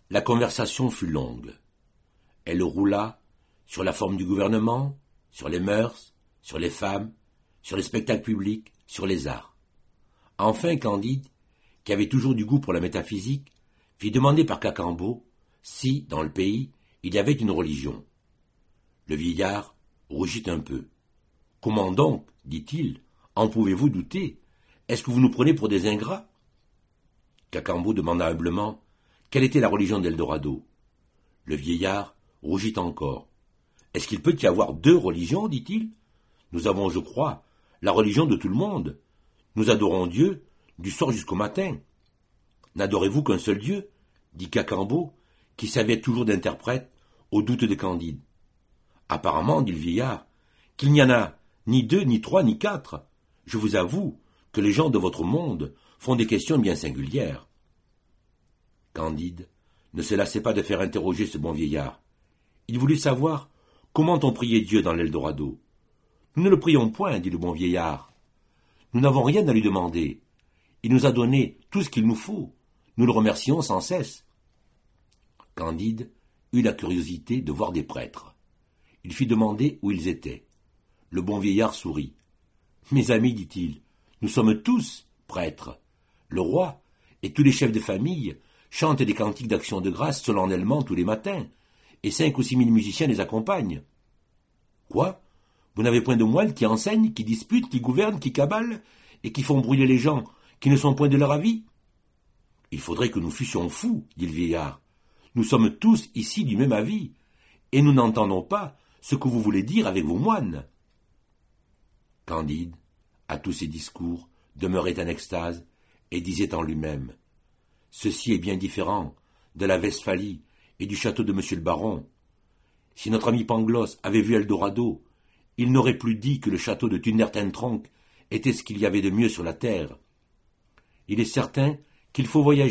La conversation fut longue. Elle roula sur la forme du gouvernement, sur les mœurs, sur les femmes, sur les spectacles publics, sur les arts. Enfin, Candide, qui avait toujours du goût pour la métaphysique, fit demander par Cacambo si, dans le pays, il y avait une religion. Le vieillard rougit un peu. « Comment donc, dit-il, en pouvez-vous douter? Est-ce que vous nous prenez pour des ingrats ?» Cacambo demanda humblement quelle était la religion d'Eldorado. Le vieillard rougit encore. « Est-ce qu'il peut y avoir deux religions, dit-il? Nous avons, je crois, la religion de tout le monde. Nous adorons Dieu du soir jusqu'au matin. N'adorez-vous qu'un seul Dieu? Dit Cacambo, qui servait toujours d'interprète aux doutes de Candide. Apparemment, dit le vieillard, qu'il n'y en a ni deux, ni trois, ni quatre. Je vous avoue que les gens de votre monde font des questions bien singulières. Candide ne se lassait pas de faire interroger ce bon vieillard. Il voulut savoir comment on priait Dieu dans l'Eldorado. Nous ne le prions point, dit le bon vieillard. Nous n'avons rien à lui demander. Il nous a donné tout ce qu'il nous faut. Nous le remercions sans cesse. Candide eut la curiosité de voir des prêtres. Il fit demander où ils étaient. Le bon vieillard sourit. « Mes amis, dit-il, nous sommes tous prêtres. Le roi et tous les chefs de famille chantent des cantiques d'action de grâce solennellement tous les matins, et 5 ou 6 000 musiciens les accompagnent. Quoi? Vous n'avez point de moines qui enseignent, qui disputent, qui gouvernent, qui cabalent, et qui font brûler les gens qui ne sont point de leur avis? Il faudrait que nous fussions fous, dit le vieillard. Nous sommes tous ici du même avis, et nous n'entendons pas ce que vous voulez dire avec vos moines. Candide, à tous ces discours, demeurait en extase, et disait en lui-même « Ceci est bien différent de la Westphalie et du château de monsieur le baron. Si notre ami Pangloss avait vu Eldorado, il n'aurait plus dit que le château de Thundertentronckh était ce qu'il y avait de mieux sur la terre. Il est certain qu'il faut voyager. »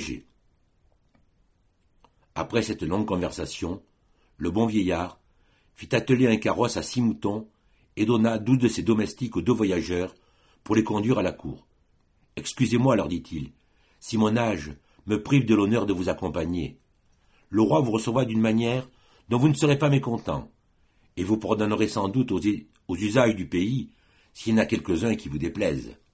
Après cette longue conversation, le bon vieillard fit atteler un carrosse à 6 moutons et donna 12 de ses domestiques aux 2 voyageurs pour les conduire à la cour. « Excusez-moi, leur dit-il, si mon âge me prive de l'honneur de vous accompagner. Le roi vous recevra d'une manière dont vous ne serez pas mécontent, et vous pardonnerez sans doute aux usages du pays s'il y en a quelques-uns qui vous déplaisent.